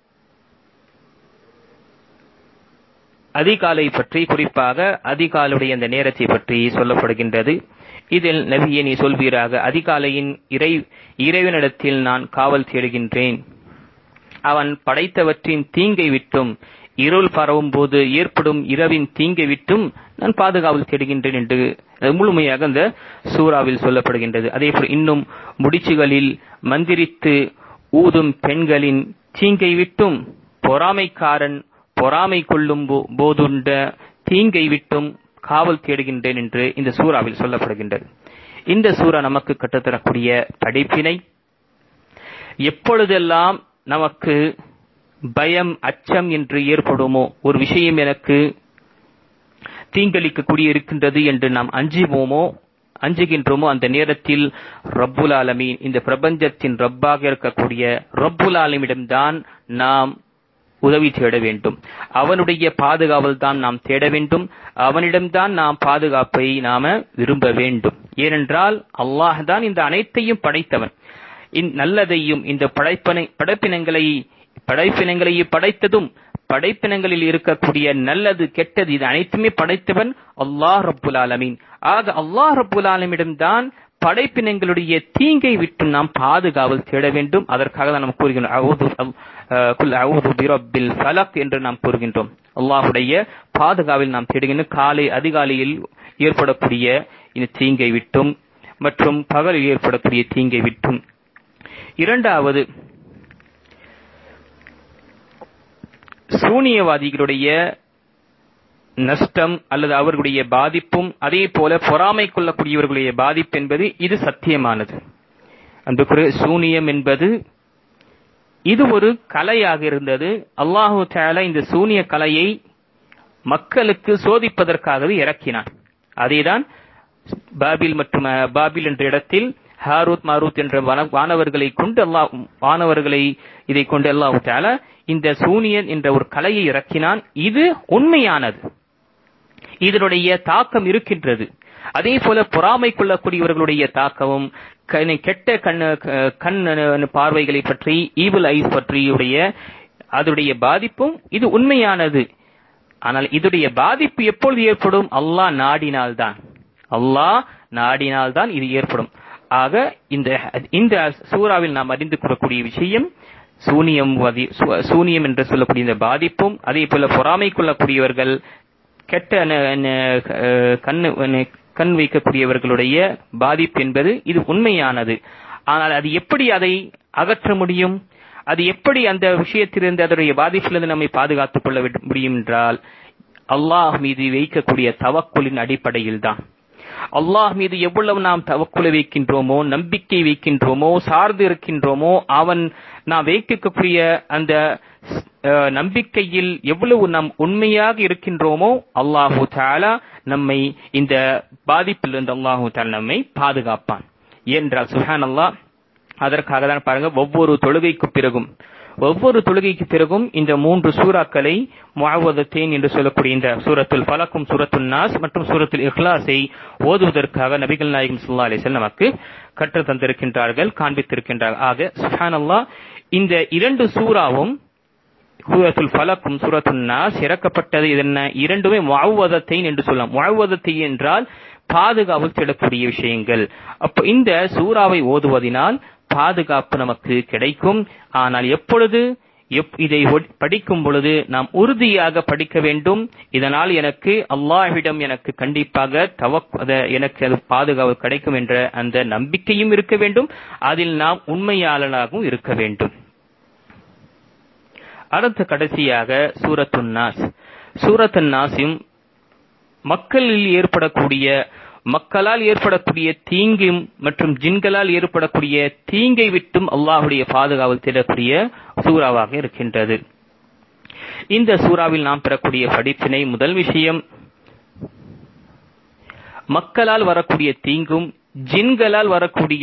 அதிகாலை பற்றி, குறிப்பாக அதிகாலையுடைய அந்த நேரத்தை பற்றி சொல்லப்படுகின்றது. இதில் நபியே நீ சொல்வீராக, அதிகாலையின் இறைவனிடத்தில் நான் காவல் தேடுகின்றேன். அவன் படைத்தவற்றின் தீங்கை விட்டும், இருள் பரவும் போது ஏற்படும் இரவின் தீங்கை விட்டும் நான் பாதுகாவல் தேடுகின்றேன் என்று முழுமையாக அந்த சூறாவில் சொல்லப்படுகின்றது. அதேபோல் இன்னும் முடிச்சுகளில் மந்திரித்து ஊதும் பெண்களின் தீங்கை விட்டும், பொறாமைக்காரன் பொறாமை கொள்ளும் போதுண்ட தீங்கை விட்டும் காவல் தேடுகின்றேன் என்று இந்த சூறாவில் சொல்லப்படுகின்றது. இந்த சூறா நமக்கு கற்றுத்தரக்கூடிய படிப்பினை, எப்பொழுதெல்லாம் நமக்கு பயம் அச்சம் என்று ஏற்படுமோ, ஒரு விஷயம் எனக்கு தீங்களிக்க கூடிய இருக்கின்றது என்று நாம் அஞ்சுகின்றோமோ, அந்த நேரத்தில் ரப்புல் ஆலமீன், இந்த பிரபஞ்சத்தின் ரப்பாக இருக்கக்கூடிய ரப்புல் ஆலமீனிடம்தான் நாம் உதவி தேட வேண்டும். அவனுடைய பாதுகாவல் தான் நாம் தேட வேண்டும். அவனிடம்தான் நாம் பாதுகாப்பை நாம விரும்ப வேண்டும். ஏனென்றால் அல்லாஹ் தான் இந்த அனைத்தையும் படைத்தவன். நல்லதையும் இந்த படைப்பினங்களை படைத்ததும், படைப்பினங்களில் இருக்கக்கூடிய நல்லது கெட்டது இது அனைத்துமே படைத்தவன் அல்லாஹ் ரப்புல் ஆலமீன். ஆக அல்லாஹ் ரப்புல் ஆலமீனிடம்தான் படைப்பினங்களுடைய தீங்கை விட்டு நாம் பாதுகாவல் தேட வேண்டும். அதற்காக தான் நாம் கூறுகின்றோம் அஊது பிரப்பில் ஃபலக் என்று நாம் கூறுகின்றோம். அல்லாஹ்வுடைய பாதுகாவல் நாம் தேடுகின்றோம். அதிகாலையில் ஏற்படக்கூடிய இந்த தீங்கை விட்டும் மற்றும் பகலில் ஏற்படக்கூடிய தீங்கை விட்டும். இரண்டாவது, சூனியவாதிகளுடைய நஷ்டம் அல்லது அவர்களுடைய பாதிப்பும், அதே போல பொறாமை கொள்ளக்கூடியவர்களுடைய பாதிப்பு என்பது இது சத்தியமானது. அந்த சூனியம் என்பது இது ஒரு கலையாக இருந்தது. அல்லாஹு தஆலா இந்த சூனிய கலையை மக்களுக்கு சோதிப்பதற்காகவே இறக்கினான். அதேதான் பாபில் என்ற இடத்தில் ஹாரூத் மாரூத் என்ற வானவர்களை கொண்டு அல்லாஹ் தஆலா இந்த சூனியன் என்ற ஒரு கலையை இறக்கினான். இது உண்மையானது, இதனுடைய தாக்கம் இருக்கின்றது. அதே போல பொறாமை கொள்ளக்கூடியவர்களுடைய தாக்கமும், கெட்ட கண் பார்வைகளை பற்றி, ஈவில் ஐஸ் பற்றியுடைய அதனுடைய பாதிப்பும் இது உண்மையானது. ஆனால் இதனுடைய பாதிப்பு எப்பொழுது ஏற்படும்? அல்லாஹ் நாடினால்தான் இது ஏற்படும். ஆக இந்த சூறாவில் நாம் அறிந்து கொள்ளக்கூடிய விஷயம், சூனியம் என்று சொல்லக்கூடிய இந்த பாதிப்பும், அதே போல பொறாமை கொள்ளக்கூடியவர்கள், கெட்ட கண் வைக்கக்கூடியவர்களுடைய பாதிப்பு என்பது இது உண்மையானது. ஆனால் அது எப்படி அதை அகற்ற முடியும்? அது எப்படி அந்த விஷயத்திலிருந்து, அதனுடைய பாதிப்பிலிருந்து நம்மை பாதுகாத்துக் கொள்ள முடியும் என்றால், அல்லாஹ் மீது வைக்கக்கூடிய தவக்குலின் அடிப்படையில் தான். அல்லாஹ் மீது எவ்வளவு நாம் தவக்குலை வைக்கின்றோமோ, நம்பிக்கை வைக்கின்றோமோ, சார்ந்து இருக்கின்றோமோ, நாம் வைக்கக்கூடிய அந்த நம்பிக்கையில் எவ்வளவு நாம் உண்மையாக இருக்கின்றோமோ, அல்லாஹு தஆலா நம்மை இந்த பாதிப்பிலிருந்து அல்லாஹு தஆலா நம்மை பாதுகாப்பான் என்றால், சுப்ஹானல்லாஹ். அதற்காக தான் பாருங்க, ஒவ்வொரு தொழுகைக்கு பிறகும் ஒவ்வொரு தொழுகைக்கு பிறகும் இந்த 3 சூறாக்களை முஅவ்வதத்தைன் என்று சொல்லக்கூடிய இந்த சூரத்துல் ஃபலக்கும் சூரத்துல் நாஸ் மற்றும் சூரத்துல் இக்லாஸை ஓதுவதற்காக நபிகள் நாயகம் ஸல்லல்லாஹு அலைஹி வஸல்லம் நமக்கு கற்றுத் தந்திருக்கின்றார்கள், காண்பித்திருக்கின்றார்கள். ஆக சுப்ஹானல்லாஹ், இந்த 2 சூறாவும் சூரத்துல் ஃபலக்கும் சூரத்துல் நாஸ் இறக்கப்பட்டது என்ன, இரண்டுமே முஅவ்வதத்தைன் என்று சொல்லலாம். முஅவ்வதத்தைன் என்றால் பாதுகாப்பு தேடக்கூடிய விஷயங்கள். அப்ப இந்த சூறாவை ஓதுவதனால் பாதுகாப்பு நமக்கு கிடைக்கும். ஆனால் எப்பொழுது இதை படிக்கும் பொழுது நாம் உறுதியாக படிக்க வேண்டும். இதனால் எனக்கு அல்லாஹ்விடம் எனக்கு கண்டிப்பாக எனக்கு அது பாதுகாப்பு கிடைக்கும் என்ற அந்த நம்பிக்கையும் இருக்க வேண்டும். அதில் நாம் உண்மையாளனாகவும் இருக்க வேண்டும். அடுத்த கடைசியாக சூரத்துன் நாஸ். சூரத்துன் நாஸும் மக்களால் ஏற்படக்கூடிய தீங்கும் மற்றும் ஜின்களால் ஏற்படக்கூடிய தீங்கை விட்டும் அல்லாஹ்வுடைய பாதுகாவல் தேடக்கூடிய சூறாவாக இருக்கின்றது. இந்த சூறாவில் நாம் பெறக்கூடிய படிப்பினை, முதல் விஷயம், மக்களால் வரக்கூடிய தீங்கும் ஜின்களால் வரக்கூடிய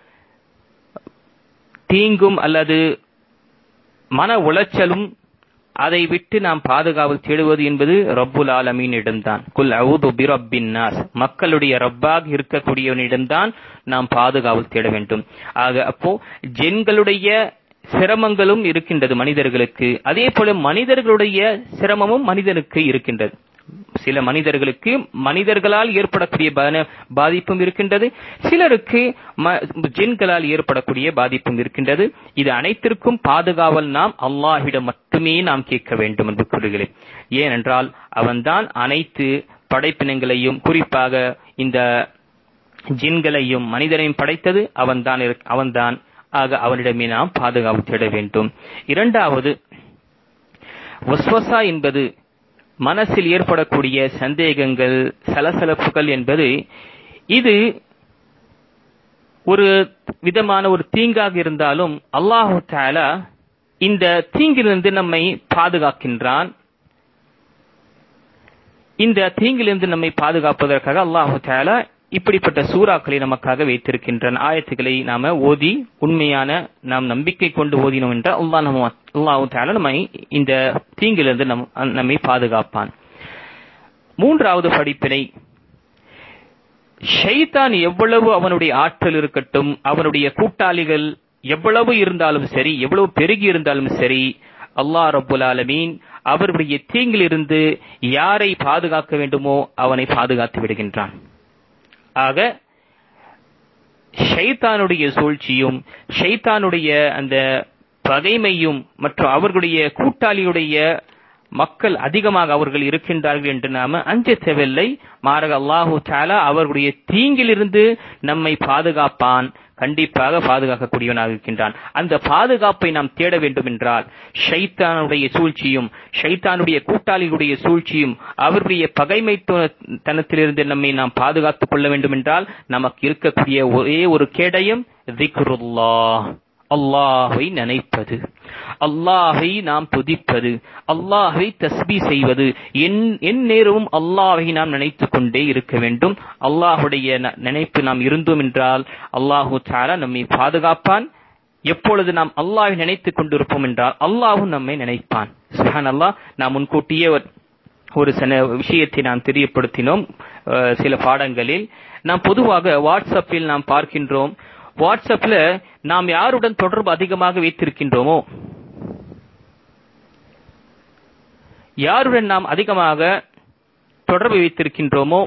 தீங்கும் அல்லது மன உளைச்சலும் அதை விட்டு நாம் பாதுகாவல் தேடுவது என்பது ரப்புல் ஆலமீனிடம்தான். குல் அஊது பிரப்பின் நாஸ், மக்களுடைய ரப்பாக இருக்கக்கூடியவனிடம்தான் நாம் பாதுகாவல் தேட வேண்டும். ஆக அப்போ ஜின்களுடைய சிரமங்களும் இருக்கின்றது மனிதர்களுக்கு, அதே போல மனிதர்களுடைய சிரமமும் மனிதனுக்கு இருக்கின்றது. சில மனிதர்களுக்கு மனிதர்களால் ஏற்படக்கூடிய பாதிப்பும் இருக்கின்றது, சிலருக்கு ஜின்களால் ஏற்படக்கூடிய பாதிப்பும் இருக்கின்றது. இது அனைத்திற்கும் பாதுகாவல் நாம் அல்லாஹ்விடம் மட்டுமே நாம் கேட்க வேண்டும் என்று கூறுகிறேன். ஏனென்றால் அவன்தான் அனைத்து படைப்பினங்களையும், குறிப்பாக இந்த ஜின்களையும் மனிதனையும் படைத்தது அவன்தான். ஆக அவனிடமே நாம் பாதுகாப்பு தேட வேண்டும். இரண்டாவது, வஸ்வஸா என்பது மனசில் ஏற்படக்கூடிய சந்தேகங்கள், சலசலப்புகள் என்பது இது ஒரு விதமான ஒரு தீங்காக இருந்தாலும் அல்லாஹு தஆலா இந்த தீங்கிலிருந்து நம்மை பாதுகாக்கின்றான். இந்த தீங்கிலிருந்து நம்மை பாதுகாப்பதற்காக அல்லாஹு தஆலா இப்படிப்பட்ட சூறாக்களை நமக்காக வைத்திருக்கின்றன. ஆயத்துக்களை நாம ஓதி உண்மையான நாம் நம்பிக்கை கொண்டு ஓதினோம் என்றால் அல்லாஹ் தஆலா நம்மை இந்த தீங்கிலிருந்து நம்மை பாதுகாப்பான். மூன்றாவது படிப்பினை, ஷைத்தான் எவ்வளவு அவனுடைய ஆற்றல் இருக்கட்டும், அவனுடைய கூட்டாளிகள் எவ்வளவு இருந்தாலும் சரி, எவ்வளவு பெருகி இருந்தாலும் சரி, அல்லாஹ் ரப்புல் ஆலமீன் அவருடைய தீங்கிலிருந்து யாரை பாதுகாக்க வேண்டுமோ அவனை பாதுகாத்து விடுகின்றான். ஆக ஷைத்தானுடைய சூழ்ச்சியும் ஷைத்தானுடைய அந்த பகைமையும் மற்றும் அவர்களுடைய கூட்டாளியுடைய மக்கள் அதிகமாக அவர்கள் இருக்கின்றார்கள் என்று நாம அஞ்ச தேவையில்லை. மாறாக அல்லாஹு தஆலா அவர்களுடைய தீங்கிலிருந்து நம்மை பாதுகாப்பான், கண்டிப்பாக பாதுகாக்கக்கூடியவனாக இருக்கின்றான். அந்த பாதுகாப்பை நாம் தேட வேண்டும் என்றால் ஷைத்தானுடைய சூழ்ச்சியும் ஷைத்தானுடைய கூட்டாளிகளுடைய சூழ்ச்சியும் அவருடைய பகைமைத்தனத்திலிருந்து நம்மை நாம் பாதுகாத்துக் கொள்ள வேண்டும் என்றால் நமக்கு இருக்கக்கூடிய ஒரே ஒரு கேடயம் திக்ருல்லாஹ், அல்லாஹை நினைப்பது, அல்லாஹை நாம் துதிப்பது, அல்லாஹை தஸ்பீ செய்வது. என் நேரமும் அல்லாஹை நாம் நினைத்துக் கொண்டே இருக்க வேண்டும். அல்லாஹுடைய நினைப்பு நாம் இருந்தோம் என்றால் அல்லாஹு தஆலா நம்மை பாதுகாப்பான். எப்பொழுது நாம் அல்லாஹை நினைத்துக் கொண்டிருப்போம் என்றால் அல்லாஹும் நம்மை நினைப்பான். சுப்ஹானல்லாஹ். நாம் முன்கூட்டியே ஒரு சில விஷயத்தை நாம் தெரியப்படுத்தினோம் சில பாடங்களில். நாம் பொதுவாக வாட்ஸ்அப்பில் நாம் பார்க்கின்றோம், வாட்ஸ்அப்ல நாம் யாருடன் தொடர்பு அதிகமாக வைத்திருக்கின்றோமோ, யாருடன் நாம் அதிகமாக தொடர்பு வைத்திருக்கின்றோமோ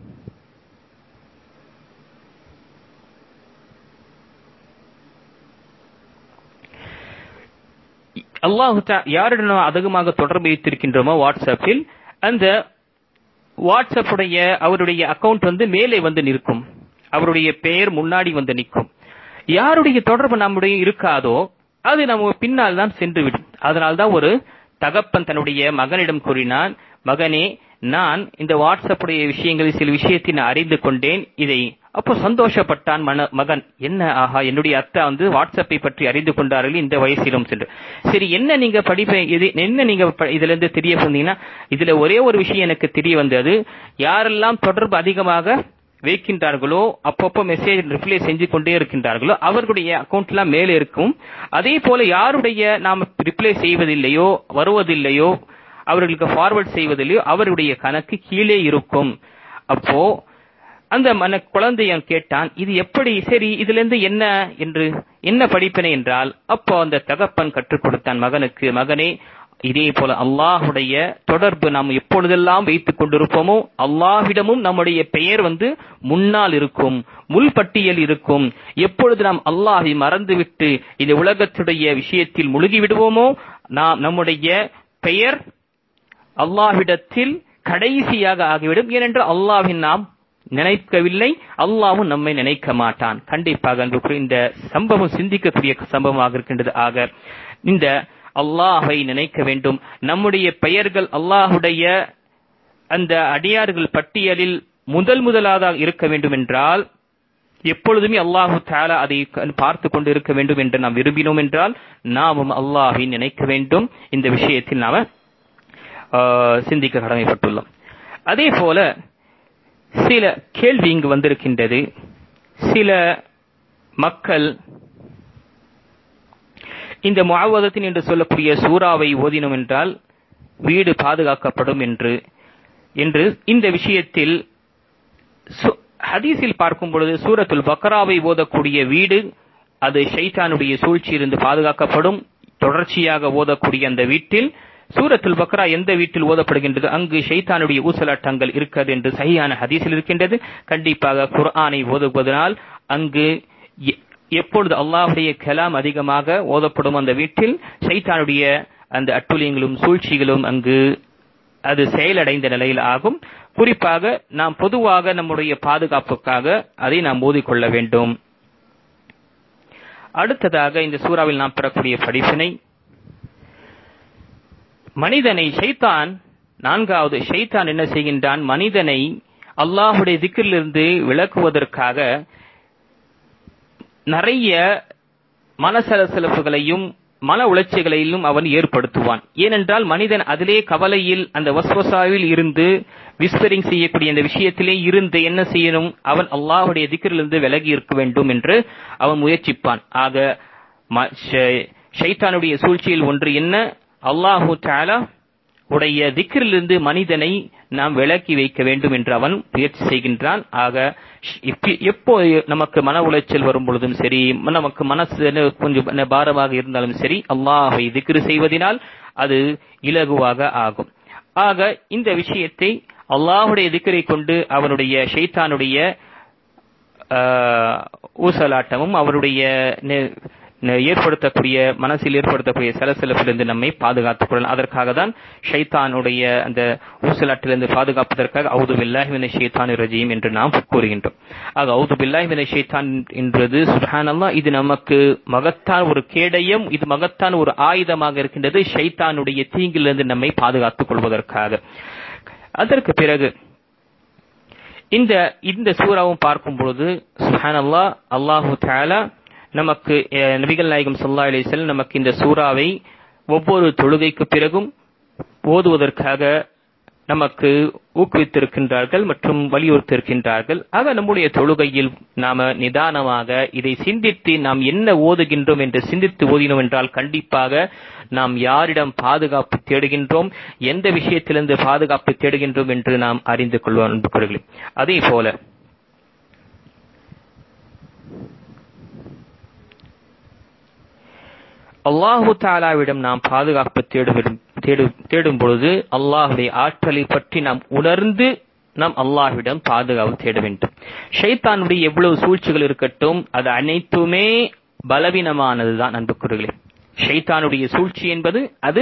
யாருடன் அதிகமாக தொடர்பு வைத்திருக்கின்றோமோ வாட்ஸ்அப்பில், அந்த வாட்ஸ்அப்புடைய அவருடைய அக்கவுண்ட் மேலே நிற்கும், அவருடைய பெயர் முன்னாடி நிற்கும். யாருடைய தொடர்பு நம்முடைய இருக்காதோ அது நம்ம பின்னால் தான் சென்று விடும். அதனால்தான் ஒரு தகப்பன் தன்னுடைய மகனிடம் கூறினான், மகனே, நான் இந்த வாட்ஸ்அப்புடைய விஷயங்களில் சில விஷயத்தை நான் அறிந்து கொண்டேன். இதை அப்போ சந்தோஷப்பட்டான் மகன். என்ன, ஆஹா, என்னுடைய அத்தா வாட்ஸ்அப்பை பற்றி அறிந்து கொண்டார்கள் இந்த வயசிலும் சென்று. சரி, என்ன நீங்க என்ன நீங்க இதுல இருந்து தெரிய வந்தீங்கன்னா, இதுல ஒரே ஒரு விஷயம் எனக்கு தெரிய வந்தது. யாரெல்லாம் தொடர்பு அதிகமாக வைக்கின்றார்களோ, அப்பப்போ மெசேஜ் ரிப்ளை செஞ்சு கொண்டே இருக்கின்றார்களோ, அவர்களுடைய அக்கௌண்ட் எல்லாம் மேலே இருக்கும். அதே போல யாருடைய நாம் ரிப்ளை செய்வதில்லையோ, வருவதில்லையோ, அவர்களுக்கு ஃபார்வர்ட் செய்வதில்லையோ, அவருடைய கணக்கு கீழே இருக்கும். அப்போ அந்த குழந்தையன் கேட்டான், இது எப்படி, சரி இதுல இருந்து என்ன படிப்பினை என்றால், அப்போ அந்த தகப்பன் கற்றுக் கொடுத்தான் மகனுக்கு, மகனே இதே போல அல்லாஹுடைய தொடர்பு நாம் எப்பொழுதெல்லாம் வைத்துக் கொண்டிருப்போமோ அல்லாஹ்விடமும் நம்முடைய பெயர் முன்னால் இருக்கும், முள்பட்டியல் இருக்கும். எப்பொழுது நாம் அல்லாஹை மறந்துவிட்டு இந்த உலகத்துடைய விஷயத்தில் முழுகி விடுவோமோ நம்முடைய பெயர் அல்லாஹ்விடத்தில் கடைசியாக ஆகிவிடும். ஏனென்றால் அல்லாஹ்வின் நாம் நினைக்கவில்லை, அல்லாஹ்வும் நம்மை நினைக்க மாட்டான். கண்டிப்பாக இந்த சம்பவம் சிந்திக்கக்கூடிய சம்பவமாக இருக்கின்றது. ஆக இந்த அல்லாஹை நினைக்க வேண்டும். நம்முடைய பெயர்கள் அல்லாஹுடைய அந்த அடியார்கள் பட்டியலில் முதலாக இருக்க வேண்டும் என்றால், எப்பொழுதுமே அல்லாஹு தஆலா அதை பார்த்து கொண்டு இருக்க வேண்டும் என்று நாம் விரும்பினோம் என்றால் நாமும் அல்லாஹை நினைக்க வேண்டும். இந்த விஷயத்தில் நாம சிந்திக்க கடமைப்பட்டுள்ளோம். அதே போல சில கேள்வி இங்கு வந்திருக்கின்றது. சில மக்கள் இந்த முஅவ்வதத்தின் என்று சொல்லக்கூடிய சூறாவை ஓதினோம் என்றால் வீடு பாதுகாக்கப்படும் என்று இந்த விஷயத்தில் ஹதீஸில் பார்க்கும் பொழுது சூரத்துல் பக்ராவை ஓதக்கூடிய வீடு அது ஷைத்தானுடைய சூழ்ச்சியிலிருந்து பாதுகாக்கப்படும். தொடர்ச்சியாக ஓதக்கூடிய அந்த வீட்டில் சூரத்துல் பக்ரா எந்த வீட்டில் ஓதப்படுகின்றது அங்கு ஷைத்தானுடைய ஊசலாட்டங்கள் இருக்கிறது என்று சஹீஹான ஹதீஸில் இருக்கின்றது. கண்டிப்பாக குர்ஆனை ஓதுவதனால் அங்கு எப்பொழுது அல்லாஹ்வுடைய கலாம் அதிகமாக ஓதப்படும் அந்த வீட்டில் ஷைத்தானுடைய அந்த அட்டுழியங்களும் சூழ்ச்சிகளும் அங்கு அது செயலடைந்த நிலையில் ஆகும். குறிப்பாக நாம் பொதுவாக நம்முடைய பாதுகாப்புக்காக அதை நாம் ஓதிக்கொள்ள வேண்டும். அடுத்ததாக இந்த சூறாவில் நாம் பெறக்கூடிய படிப்பினை, மனிதனை நான்காவது ஷைத்தான் என்ன செய்கின்றான், மனிதனை அல்லாஹ்வுடைய திக்ரிலிருந்து விலக்குவதற்காக நிறைய மனசலசலப்புகளையும் மன உளைச்சல்களையும் அவன் ஏற்படுத்துவான். ஏனென்றால் மனிதன் அதிலே கவலையில் அந்த வஸ்வசாவில் இருந்து விஸ்பரிங் செய்யக்கூடிய அந்த விஷயத்திலே இருந்து என்ன செய்யணும், அவன் அல்லாஹ்வுடைய திக்ரிலிருந்து விலகி இருக்க வேண்டும் என்று அவன் முயற்சிப்பான். ஆக ஷைத்தானுடைய சூழ்ச்சியில் ஒன்று என்ன, அல்லாஹு தஆலா உடைய திக்ரிலிருந்து மனிதனை நாம் விலக்கி வைக்க வேண்டும் என்று அவன் முயற்சி செய்கின்றான். ஆக எப்போ நமக்கு மன உளைச்சல் வரும் பொழுதும் சரி, நமக்கு மனசு கொஞ்சம் பாரமாக இருந்தாலும் சரி, அல்லாஹை திக்ரு செய்வதனால் அது இலகுவாக ஆகும். ஆக இந்த விஷயத்தை அல்லாஹுடைய திக்ரை கொண்டு அவனுடைய ஷைத்தானுடைய ஊசலாட்டமும் அவருடைய ஏற்படுத்தக்கூடிய மனசில் ஏற்படுத்தக்கூடிய சலசலப்பிலிருந்து நம்மை பாதுகாத்துக் கொள்ளலாம். அதற்காக தான் ஷைத்தானுடைய அந்த ஊசலாட்டிலிருந்து பாதுகாப்பதற்காக அவுது பில்லாஹி மினஷ் ஷைத்தானிர் ரஜீம் என்று நாம் கூறுகின்றோம். ஆக அவுது பில்லாஹி மினஷ் ஷைத்தான் என்பது சுப்ஹானல்லாஹ், இது நமக்கு மகத்தான் ஒரு கேடயம், இது மகத்தான் ஒரு ஆயுதமாக இருக்கின்றது ஷைத்தானுடைய தீங்கிலிருந்து நம்மை பாதுகாத்துக் கொள்வதற்காக. அதற்கு பிறகு இந்த சூறாவும் பார்க்கும் பொழுது சுப்ஹானல்லாஹ், அல்லாஹு தஆலா நமக்கு நபிகள் நாயகம் ஸல்லல்லாஹு அலைஹி வஸல்லம் நமக்கு இந்த சூறாவை ஒவ்வொரு தொழுகைக்கு பிறகும் ஓதுவதற்காக நமக்கு ஊக்குவித்திருக்கின்றார்கள் மற்றும் வலியுறுத்தியிருக்கின்றார்கள். ஆக நம்முடைய தொழுகையில் நாம நிதானமாக இதை சிந்தித்து நாம் என்ன ஓதுகின்றோம் என்று சிந்தித்து ஓதினோம் என்றால் கண்டிப்பாக நாம் யாரிடம் பாதுகாப்பு தேடுகின்றோம், எந்த விஷயத்திலிருந்து பாதுகாப்பு தேடுகின்றோம் என்று நாம் அறிந்து கொள்வோம் அன்புக்குரியவர்களே. அதே போல அல்லாஹு தஆலாவிடம் நாம் பாதுகாப்பு தேடும் பொழுது அல்லாஹுடைய ஆற்றலை பற்றி நாம் உணர்ந்து நாம் அல்லாஹ்விடம் பாதுகாப்பு தேட வேண்டும். ஷைத்தானுடைய எவ்வளவு சூழ்ச்சிகள் இருக்கட்டும் அது அனைத்துமே பலவீனமானதுதான் அன்புக்குரியவர்களே. ஷைத்தானுடைய சூழ்ச்சி என்பது அது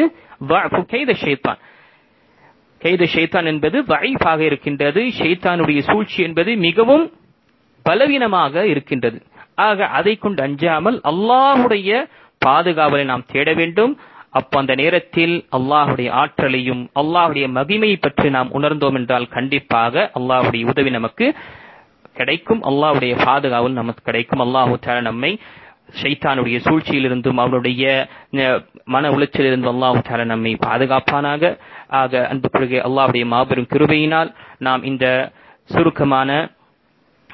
ஷைத்தான் என்பது வஐஃபாக இருக்கின்றது. ஷைத்தானுடைய சூழ்ச்சி என்பது மிகவும் பலவீனமாக இருக்கின்றது. ஆக அதை கொண்டு அஞ்சாமல் அல்லாஹுடைய பாதுகாவலை நாம் தேட வேண்டும். அப்ப அந்த நேரத்தில் அல்லாஹுடைய ஆற்றலையும் அல்லாஹுடைய மகிமையை பற்றி நாம் உணர்ந்தோம் என்றால் கண்டிப்பாக அல்லாஹுடைய உதவி நமக்கு கிடைக்கும், அல்லாஹுடைய பாதுகாவல் நமக்கு கிடைக்கும். அல்லாஹு தஆலா நம்மை ஷைத்தானுடைய சூழ்ச்சியிலிருந்தும் அவருடைய மன உளைச்சலிலிருந்தும் அல்லாஹு தஆலா நம்மை பாதுகாப்பானாக. ஆக அன்புக்குரிய அல்லாஹுடைய மாபெரும் கிருபையினால் நாம் இந்த சுருக்கமான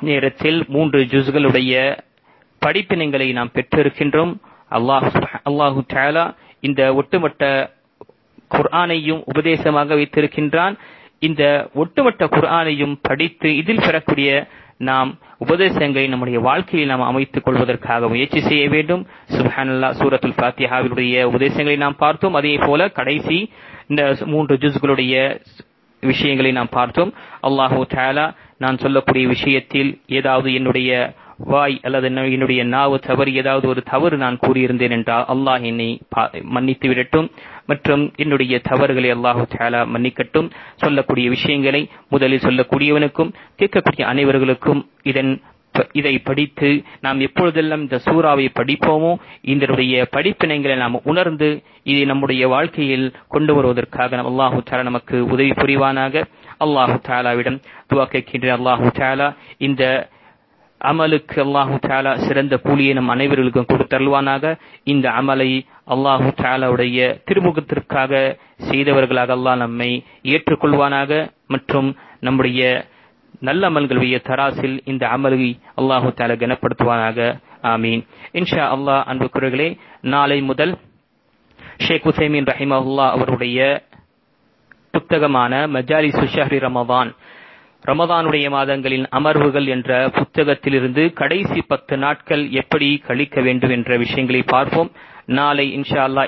நேரத்தில் 3 ஜுஸ்களுடைய படிப்பினைகளை நாம் பெற்றிருக்கின்றோம். அல்லாஹு தஆலா இந்த ஒட்டுமொத்த குர்ஆனையும் உபதேசமாக வைத்திருக்கின்றான். இந்த ஒட்டுமொத்த குர்ஆனையும் படித்து இதில் பெறக்கூடிய நாம் உபதேசங்களை நம்முடைய வாழ்க்கையில் நாம் அமைத்துக் கொள்வதற்காக முயற்சி செய்ய வேண்டும். சுப்ஹானல்லாஹ், சூரத்துல் ஃபாத்திஹாவுடைய உபதேசங்களை நாம் பார்த்தோம். அதே போல கடைசி இந்த 3 ஜுஸ்களுடைய விஷயங்களை நாம் பார்த்தோம். அல்லாஹு தஆலா நான் சொல்லக்கூடிய விஷயத்தில் ஏதாவது என்னுடைய வாய் அல்லது என்னுடைய நாவு தவறு ஏதாவது ஒரு தவறு நான் கூறியிருந்தேன் என்றால் அல்லாஹ் என்னை மன்னித்து விடட்டும் மற்றும் என்னுடைய தவறுகளை அல்லாஹு தஆலா மன்னிக்கட்டும். சொல்லக்கூடிய விஷயங்களை முதலில் சொல்லக்கூடியவனுக்கும் கேட்கக்கூடிய அனைவர்களுக்கும் இதை படித்து நாம் எப்பொழுதெல்லாம் இந்த சூறாவை படிப்போமோ இதனுடைய படிப்பினைகளை நாம் உணர்ந்து இதை நம்முடைய வாழ்க்கையில் கொண்டு வருவதற்காக அல்லாஹு தஆலா நமக்கு உதவி புரிவானாக. அல்லாஹு தஆலாவிடம் துஆ கேட்கின்றேன். அல்லாஹு தஆலா இந்த அமலுக்கு அல்லாஹு தஆலா சிறந்த கூலியை நம் அனைவர்களுக்கும் கொடுத்தருள்வானாக. இந்த அமலை அல்லாஹு தஆலாவுடைய திருமுகத்திற்காக செய்தவர்களாக அல்லாஹ் நம்மை ஏற்றுக்கொள்வானாக மற்றும் நம்முடைய நல்ல அமல்களுடைய தராசில் இந்த அமலை அல்லாஹு தஆலா கனப்படுத்துவானாக. ஆமீன். இன்ஷா அல்லாஹ். அன்புக்குரியவர்களே, நாளை முதல் ஷேக் உசைமீன் ரஹிமஹுல்லாஹ் அவருடைய புத்தகமான மஜாலிசு ஷஹ்ரி ரமதானுடைய மாதங்களின் அமர்வுகள் என்ற புத்தகத்திலிருந்து கடைசி 10 நாட்கள் எப்படி கழிக்க வேண்டும் என்ற விஷயங்களை பார்ப்போம். நாளை இன்ஷா அல்லாஹ்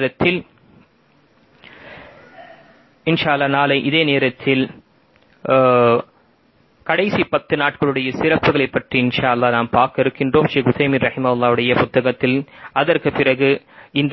இதே நேரத்தில் கடைசி 10 நாட்களுடைய சிறப்புகளை பற்றி இன்ஷா அல்லாஹ் நாம் பார்க்க இருக்கின்றோம். ஷேக் உசைமீன் ரஹிமஹுல்லாஹ்வுடைய புத்தகத்தில். அதற்கு பிறகு இந்த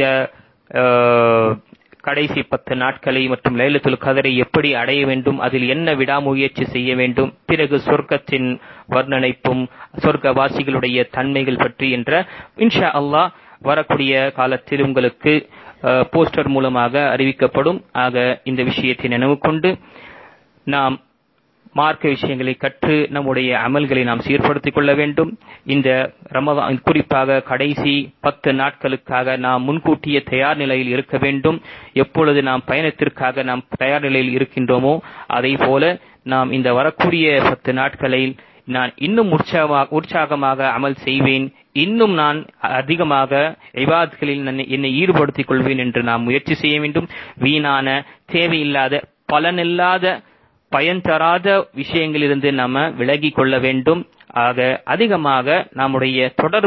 கடைசி 10 நாட்களை மற்றும் லைலத்துல் கத்ரை எப்படி அடைய வேண்டும், அதில் என்ன விடாமுயற்சி செய்ய வேண்டும், பிறகு சொர்க்கத்தின் வர்ணனைப்பும் சொர்க்கவாசிகளுடைய தன்மைகள் பற்றி என்ற இன்ஷா அல்லாஹ் வரக்கூடிய காலத்தில் உங்களுக்கு போஸ்டர் மூலமாக அறிவிக்கப்படும். ஆக இந்த விஷயத்தை நினைவு கொண்டு நாம் மார்க்க விஷயங்களை கற்று நம்முடைய அமல்களை நாம் சீர்படுத்திக் கொள்ள வேண்டும். இந்த ரமதான் குறிப்பாக கடைசி 10 நாட்களுக்காக நாம் முன்கூட்டிய தயார் நிலையில் இருக்க வேண்டும். எப்பொழுது நாம் பயணத்திற்காக நாம் தயார் நிலையில் இருக்கின்றோமோ அதை போல நாம் இந்த வரக்கூடிய 10 நாட்களில் நான் இன்னும் உற்சாகமாக அமல் செய்வேன், இன்னும் நான் அதிகமாக இபாதத்களில் என்னை ஈடுபடுத்திக் கொள்வேன் என்று நாம் முயற்சி செய்ய வேண்டும். வீணான தேவையில்லாத பலனில்லாத பயன் தராத விஷயங்களிலிருந்து நாம விலகி கொள்ள வேண்டும். ஆக அதிகமாக நம்முடைய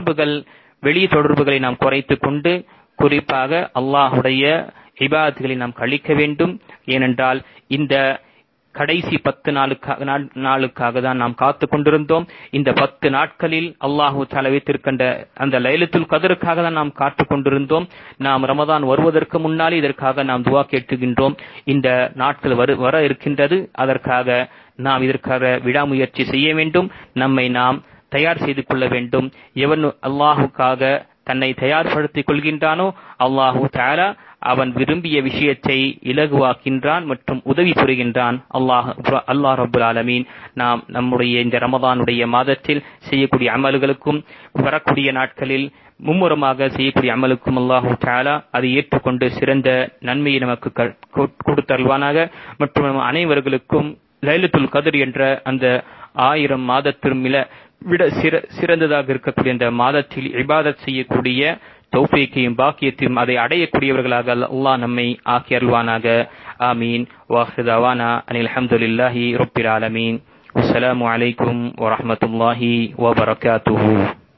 வெளி தொடர்புகளை நாம் குறைத்துக் கொண்டு குறிப்பாக அல்லாஹுடைய இபாதத்களை நாம் கழிக்க வேண்டும். ஏனென்றால் இந்த கடைசி 10 நாளுக்காக தான் நாம் காத்துக் கொண்டிருந்தோம். இந்த 10 நாட்களில் அல்லாஹு தஆலா வைத்திருக்கின்ற அந்த லைலத்துல் கத்ருக்காக தான் நாம் காத்துக் கொண்டிருந்தோம். நாம் ரமதான் வருவதற்கு முன்னாலே இதற்காக நாம் துஆ கேட்கின்றோம். இந்த நாட்கள் வர இருக்கின்றது. அதற்காக நாம் இதற்காக விடாமுயற்சி செய்ய வேண்டும். நம்மை நாம் தயார் செய்து கொள்ள வேண்டும். எவன் அல்லாஹுக்காக தன்னை தயார்படுத்திக் கொள்கின்றானோ அல்லாஹு தஆலா அவன் விரும்பிய விஷயத்தை இலகுவாக்கின்றான் மற்றும் உதவி புரிகின்றான். அல்லாஹ் ரப்பல் ஆலமீன் நாம் நம்முடைய இந்த ரமதானுடைய மாதத்தில் செய்யக்கூடிய அமல்களுக்கும் வரக்கூடிய நாட்களில் மும்முரமாக செய்யக்கூடிய அமலுக்கும் அல்லாஹு தஆலா அதை ஏற்றுக்கொண்டு சிறந்த நன்மையை நமக்கு கொடுத்தருள்வானாக. மற்றும் அனைவர்களுக்கும் லைலத்துல் கத்ர் என்ற அந்த 1000 மாதத்திலும் விட சிறந்ததாக இருக்கக்கூடிய அந்த மாதத்தில் இபாதத் செய்யக்கூடிய தௌஃபீக்கையும் பாக்கியத்தையும் அதை அடையக்கூடியவர்களாக அல்லாஹ் நம்மை ஆக்கி அருள்வானாக. ஆமீன். வாஹிரு தஅவானா அனில் ஹம்துலில்லாஹி ரப்பில் ஆலமீன். அஸ்ஸலாமு அலைக்கும் வரஹ்மத்துல்லாஹி வபரகாத்துஹு.